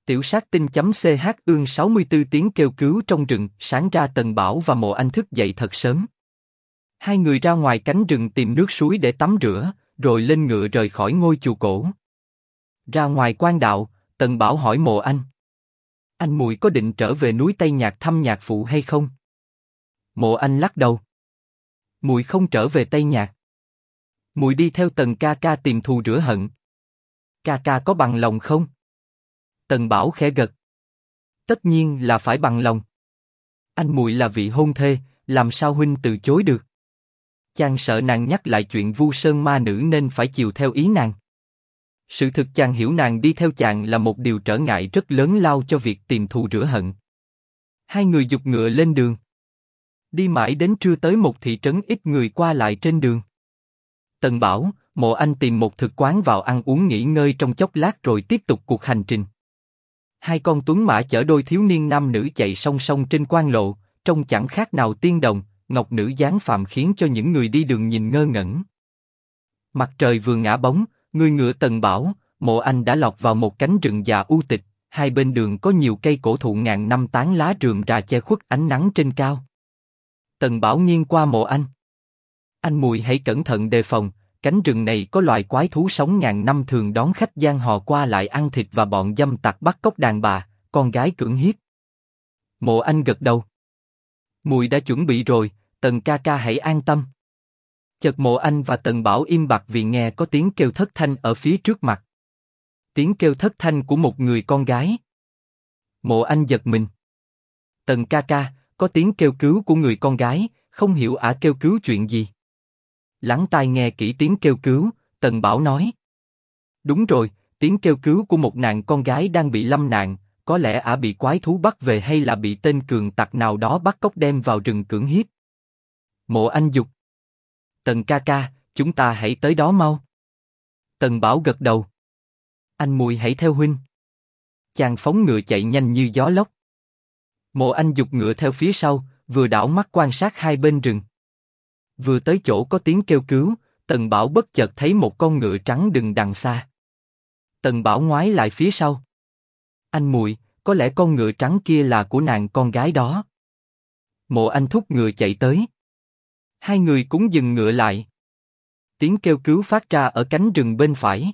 Tiểu sát tinh.ch ương 64 tiếng kêu cứu trong rừng, sáng ra Tần Bảo và Mộ Anh thức dậy thật sớm. Hai người ra ngoài cánh rừng tìm nước suối để tắm rửa, rồi lên ngựa rời khỏi ngôi chùa cổ. Ra ngoài quan đạo, Tần Bảo hỏi Mộ Anh. Anh Mùi có định trở về núi Tây Nhạc thăm nhạc phụ hay không? Mộ Anh lắc đầu. Mùi không trở về Tây Nhạc. Mùi đi theo Tần ca ca tìm thù rửa hận. Ca ca có bằng lòng không? Tần Bảo khẽ gật. Tất nhiên là phải bằng lòng. Anh Mùi là vị hôn thê, làm sao huynh từ chối được? Chàng sợ nàng nhắc lại chuyện Vu Sơn ma nữ nên phải chiều theo ý nàng. Sự thực chàng hiểu nàng đi theo chàng là một điều trở ngại rất lớn lao cho việc tìm thù rửa hận. Hai người giục ngựa lên đường. Đi mãi đến trưa tới một thị trấn ít người qua lại trên đường. Tần Bảo, Mộ Anh tìm một thực quán vào ăn uống nghỉ ngơi trong chốc lát rồi tiếp tục cuộc hành trình. Hai con tuấn mã chở đôi thiếu niên nam nữ chạy song song trên quan lộ, trông chẳng khác nào tiên đồng, ngọc nữ dáng phàm khiến cho những người đi đường nhìn ngơ ngẩn. Mặt trời vừa ngã bóng, người ngựa Tần Bảo, Mộ Anh đã lọt vào một cánh rừng già u tịch, hai bên đường có nhiều cây cổ thụ ngàn năm tán lá rườm rà che khuất ánh nắng trên cao. Tần Bảo nghiêng qua Mộ Anh. Anh Mùi hãy cẩn thận đề phòng, cánh rừng này có loài quái thú sống ngàn năm thường đón khách giang hồ qua lại ăn thịt và bọn dâm tặc bắt cóc đàn bà, con gái cưỡng hiếp. Mộ Anh gật đầu. Mùi đã chuẩn bị rồi, Tần ca ca hãy an tâm. Chợt Mộ Anh và Tần Bảo im bặt vì nghe có tiếng kêu thất thanh ở phía trước mặt. Tiếng kêu thất thanh của một người con gái. Mộ Anh giật mình. Tần ca ca, có tiếng kêu cứu của người con gái, không hiểu ả kêu cứu chuyện gì. Lắng tai nghe kỹ tiếng kêu cứu, Tần Bảo nói. Đúng rồi, tiếng kêu cứu của một nàng con gái đang bị lâm nạn, có lẽ ả bị quái thú bắt về hay là bị tên cường tặc nào đó bắt cóc đem vào rừng cưỡng hiếp. Mộ Anh giục. Tần ca ca, chúng ta hãy tới đó mau. Tần Bảo gật đầu. Anh Mùi hãy theo huynh. Chàng phóng ngựa chạy nhanh như gió lốc. Mộ Anh giục ngựa theo phía sau, vừa đảo mắt quan sát hai bên rừng. Vừa tới chỗ có tiếng kêu cứu, Tần Bảo bất chợt thấy một con ngựa trắng đừng đằng xa. Tần Bảo ngoái lại phía sau. Anh Mùi, có lẽ con ngựa trắng kia là của nàng con gái đó. Mộ Anh thúc ngựa chạy tới. Hai người cũng dừng ngựa lại. Tiếng kêu cứu phát ra ở cánh rừng bên phải.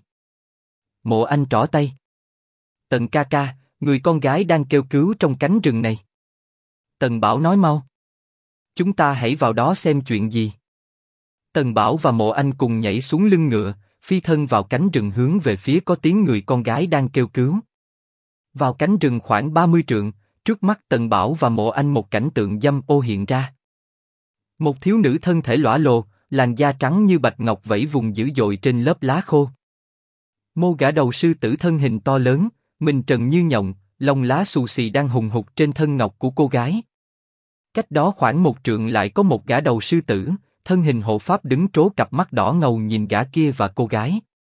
Mộ Anh trỏ tay. Tần ca ca, người con gái đang kêu cứu trong cánh rừng này. Tần Bảo nói mau. Chúng ta hãy vào đó xem chuyện gì. Tần Bảo và Mộ Anh cùng nhảy xuống lưng ngựa, phi thân vào cánh rừng hướng về phía có tiếng người con gái đang kêu cứu. Vào cánh rừng khoảng 30 trượng, trước mắt Tần Bảo và Mộ Anh một cảnh tượng dâm ô hiện ra. Một thiếu nữ thân thể lõa lồ, làn da trắng như bạch ngọc vẫy vùng dữ dội trên lớp lá khô. Mô gã đầu sư tử thân hình to lớn, mình trần như nhộng, lông lá xù xì đang hùng hục trên thân ngọc của cô gái. Cách đó khoảng một trượng lại có một gã đầu sư tử, thân hình hộ pháp đứng trố cặp mắt đỏ ngầu nhìn gã kia và cô gái.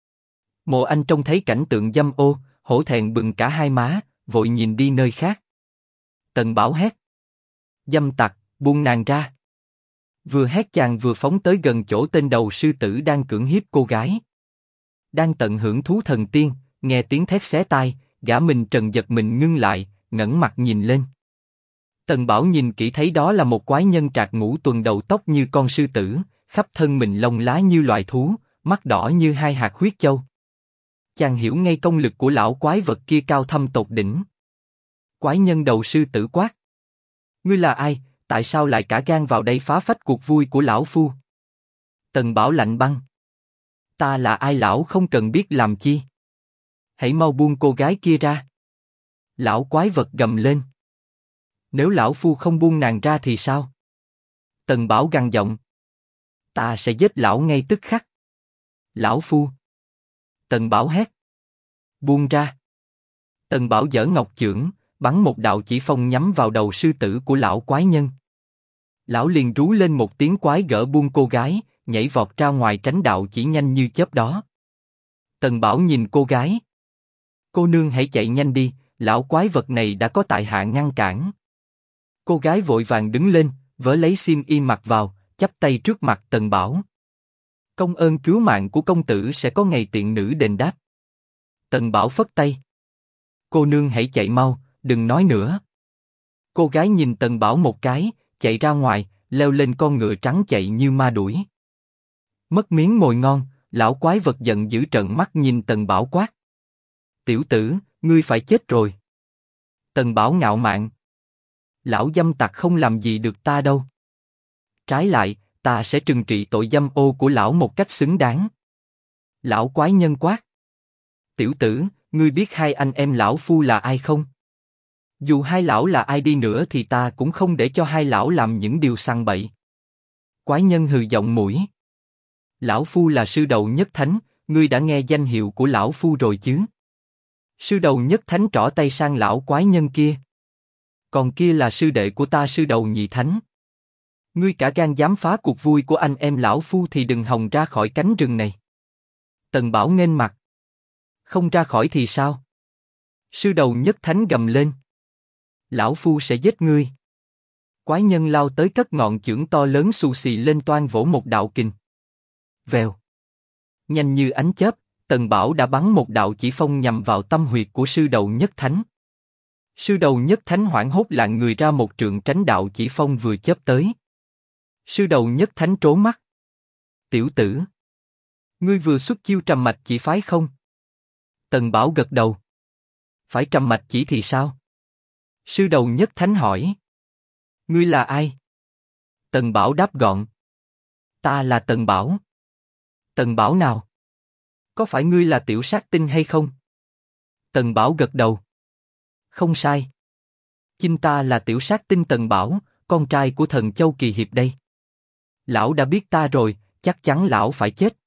Mộ Anh trông thấy cảnh tượng dâm ô, hổ thẹn bừng cả hai má, vội nhìn đi nơi khác. Tần Bảo hét. Dâm tặc, buông nàng ra. Vừa hét chàng vừa phóng tới gần chỗ tên đầu sư tử đang cưỡng hiếp cô gái. Đang tận hưởng thú thần tiên, nghe tiếng thét xé tai, gã mình trần giật mình ngưng lại, ngẩng mặt nhìn lên. Tần Bảo nhìn kỹ thấy đó là một quái nhân trạc ngũ tuần đầu tóc như con sư tử, khắp thân mình lông lá như loài thú, mắt đỏ như hai hạt huyết châu. Chàng hiểu ngay công lực của lão quái vật kia cao thâm tột đỉnh. Quái nhân đầu sư tử quát. Ngươi là ai, tại sao lại cả gan vào đây phá phách cuộc vui của lão phu? Tần Bảo lạnh băng. Ta là ai lão không cần biết làm chi. Hãy mau buông cô gái kia ra. Lão quái vật gầm lên. Nếu lão phu không buông nàng ra thì sao? Tần Bảo gằn giọng. Ta sẽ giết lão ngay tức khắc. Lão phu. Tần Bảo hét. Buông ra. Tần Bảo giở ngọc chưởng, bắn một đạo chỉ phong nhắm vào đầu sư tử của lão quái nhân. Lão liền rú lên một tiếng quái gở buông cô gái, nhảy vọt ra ngoài tránh đạo chỉ nhanh như chớp đó. Tần Bảo nhìn cô gái. Cô nương hãy chạy nhanh đi, lão quái vật này đã có tại hạ ngăn cản. Cô gái vội vàng đứng lên, vớ lấy xiêm y mặc vào, chắp tay trước mặt Tần Bảo. Công ơn cứu mạng của công tử sẽ có ngày tiện nữ đền đáp. Tần Bảo phất tay. Cô nương hãy chạy mau, đừng nói nữa. Cô gái nhìn Tần Bảo một cái, chạy ra ngoài, leo lên con ngựa trắng chạy như ma đuổi. Mất miếng mồi ngon, lão quái vật giận dữ trợn mắt nhìn Tần Bảo quát. Tiểu tử, ngươi phải chết rồi. Tần Bảo ngạo mạn. Lão dâm tặc không làm gì được ta đâu. Trái lại, ta sẽ trừng trị tội dâm ô của lão một cách xứng đáng. Lão quái nhân quát. Tiểu tử, ngươi biết hai anh em lão phu là ai không? Dù hai lão là ai đi nữa thì ta cũng không để cho hai lão làm những điều sằng bậy. Quái nhân hừ giọng mũi. Lão phu là sư đầu nhất thánh, ngươi đã nghe danh hiệu của lão phu rồi chứ? Sư đầu nhất thánh trỏ tay sang lão quái nhân kia. Còn kia là sư đệ của ta sư đầu nhị thánh. Ngươi cả gan dám phá cuộc vui của anh em lão phu thì đừng hòng ra khỏi cánh rừng này. Tần Bảo nghênh mặt. Không ra khỏi thì sao? Sư đầu nhất thánh gầm lên. Lão phu sẽ giết ngươi. Quái nhân lao tới cất ngọn chưởng to lớn xù xì lên toan vỗ một đạo kình. Vèo. Nhanh như ánh chớp, Tần Bảo đã bắn một đạo chỉ phong nhằm vào tâm huyệt của sư đầu nhất thánh. Sư đầu nhất thánh hoảng hốt lạng người ra một trượng tránh đạo chỉ phong vừa chớp tới. Sư đầu nhất thánh trố mắt. Tiểu tử, ngươi vừa xuất chiêu trầm mạch chỉ phái không? Tần Bảo gật đầu. Phải trầm mạch chỉ thì sao? Sư đầu nhất thánh hỏi. Ngươi là ai? Tần Bảo đáp gọn. Ta là Tần Bảo. Tần Bảo nào? Có phải ngươi là tiểu sát tinh hay không? Tần Bảo gật đầu. Không sai. Chinh ta là tiểu sát tinh Tần Bảo, con trai của thần Châu Kỳ Hiệp đây. Lão đã biết ta rồi, chắc chắn lão phải chết.